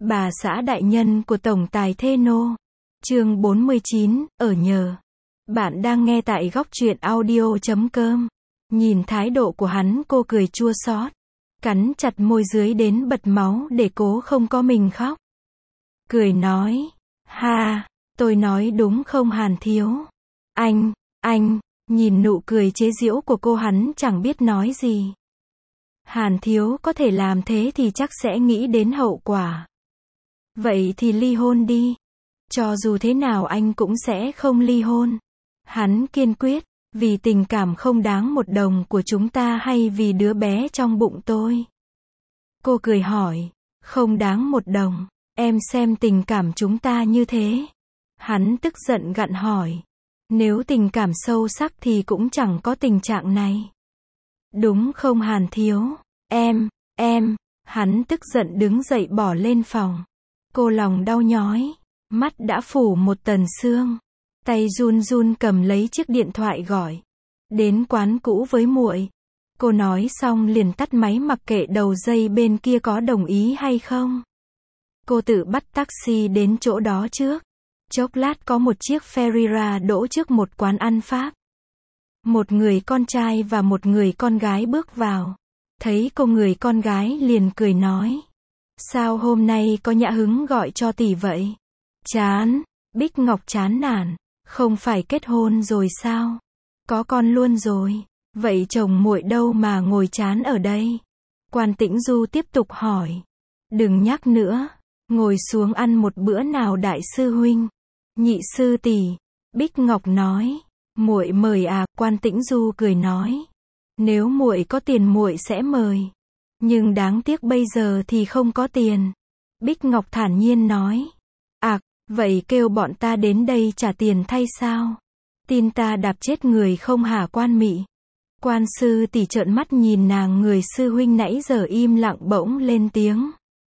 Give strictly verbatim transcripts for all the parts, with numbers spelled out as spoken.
Bà xã đại nhân của tổng tài Thê Nô. Chương bốn mươi chín, ở nhờ. Bạn đang nghe tại góc truyện audio chấm com. Nhìn thái độ của hắn, cô cười chua xót, cắn chặt môi dưới đến bật máu để cố không có mình khóc. Cười nói, ha, tôi nói đúng không Hàn thiếu? Anh, anh, nhìn nụ cười chế giễu của cô, hắn chẳng biết nói gì. Hàn thiếu có thể làm thế thì chắc sẽ nghĩ đến hậu quả. Vậy thì ly hôn đi. Cho dù thế nào anh cũng sẽ không ly hôn. Hắn kiên quyết, vì tình cảm không đáng một đồng của chúng ta hay vì đứa bé trong bụng tôi? Cô cười hỏi, không đáng một đồng, em xem tình cảm chúng ta như thế. Hắn tức giận gặn hỏi, nếu tình cảm sâu sắc thì cũng chẳng có tình trạng này. Đúng không Hàn thiếu? Em, em, hắn tức giận đứng dậy bỏ lên phòng. Cô lòng đau nhói, mắt đã phủ một tầng sương, tay run run cầm lấy chiếc điện thoại gọi. Đến quán cũ với muội. Cô nói xong liền tắt máy mặc kệ đầu dây bên kia có đồng ý hay không. Cô tự bắt taxi đến chỗ đó trước. Chốc lát có một chiếc Ferrera đỗ trước một quán ăn Pháp. Một người con trai và một người con gái bước vào. Thấy cô, người con gái liền cười nói, sao hôm nay có nhã hứng gọi cho tỷ vậy? Chán. Bích Ngọc chán nản, không phải kết hôn rồi sao? Có con luôn rồi. Vậy chồng muội đâu mà ngồi chán ở đây? Quan Tĩnh Du tiếp tục hỏi. Đừng nhắc nữa, ngồi xuống ăn một bữa nào đại sư huynh, nhị sư tỷ. Bích Ngọc nói, muội mời à? Quan Tĩnh Du cười nói, nếu muội có tiền muội sẽ mời, nhưng đáng tiếc bây giờ thì không có tiền. Bích Ngọc thản nhiên nói, à, vậy kêu bọn ta đến đây trả tiền thay sao? Tin ta đạp chết người không hả Quan Mị? Quan sư tỷ trợn mắt nhìn nàng, người sư huynh nãy giờ im lặng bỗng lên tiếng.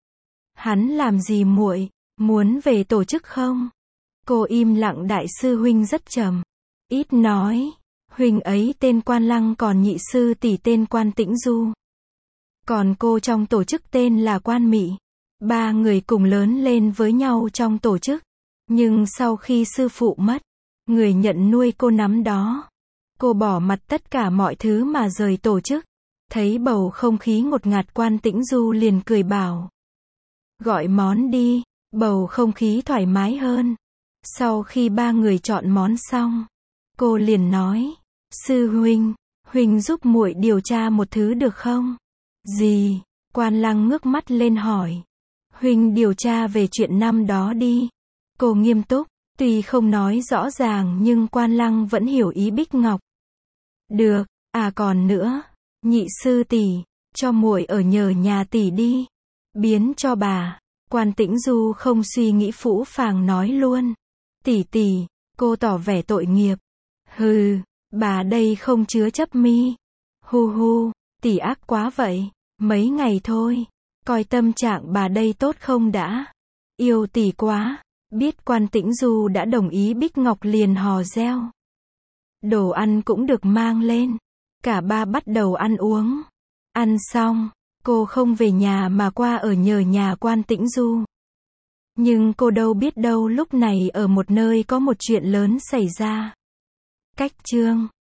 Hắn làm gì muội? Muốn về tổ chức không? Cô im lặng. Đại sư huynh rất trầm, ít nói. Huynh ấy tên Quan Lăng, còn nhị sư tỷ tên Quan Tĩnh Du. Còn cô trong tổ chức tên là Quan Mị. Ba người cùng lớn lên với nhau trong tổ chức. Nhưng sau khi sư phụ mất, người nhận nuôi cô nắm đó. Cô bỏ mặt tất cả mọi thứ mà rời tổ chức. Thấy bầu không khí ngột ngạt, Quan Tĩnh Du liền cười bảo, gọi món đi. Bầu không khí thoải mái hơn. Sau khi ba người chọn món xong, cô liền nói, sư huynh, huynh giúp muội điều tra một thứ được không? Gì? Quan Lăng ngước mắt lên hỏi. Huynh điều tra về chuyện năm đó đi. Cô nghiêm túc, tuy không nói rõ ràng nhưng Quan Lăng vẫn hiểu ý Bích Ngọc. Được, à còn nữa, nhị sư tỷ, cho muội ở nhờ nhà tỷ đi. Biến cho bà. Quan Tĩnh Du không suy nghĩ phũ phàng nói luôn. Tỷ tỷ. Cô tỏ vẻ tội nghiệp. Hừ, bà đây không chứa chấp mi. Hu hu, tỷ ác quá vậy. Mấy ngày thôi, coi tâm trạng bà đây tốt không đã. Yêu tỷ quá. Biết Quan Tĩnh Du đã đồng ý, Bích Ngọc liền hò reo. Đồ ăn cũng được mang lên. Cả ba bắt đầu ăn uống. Ăn xong, cô không về nhà mà qua ở nhờ nhà Quan Tĩnh Du. Nhưng cô đâu biết đâu lúc này ở một nơi có một chuyện lớn xảy ra. Cách chương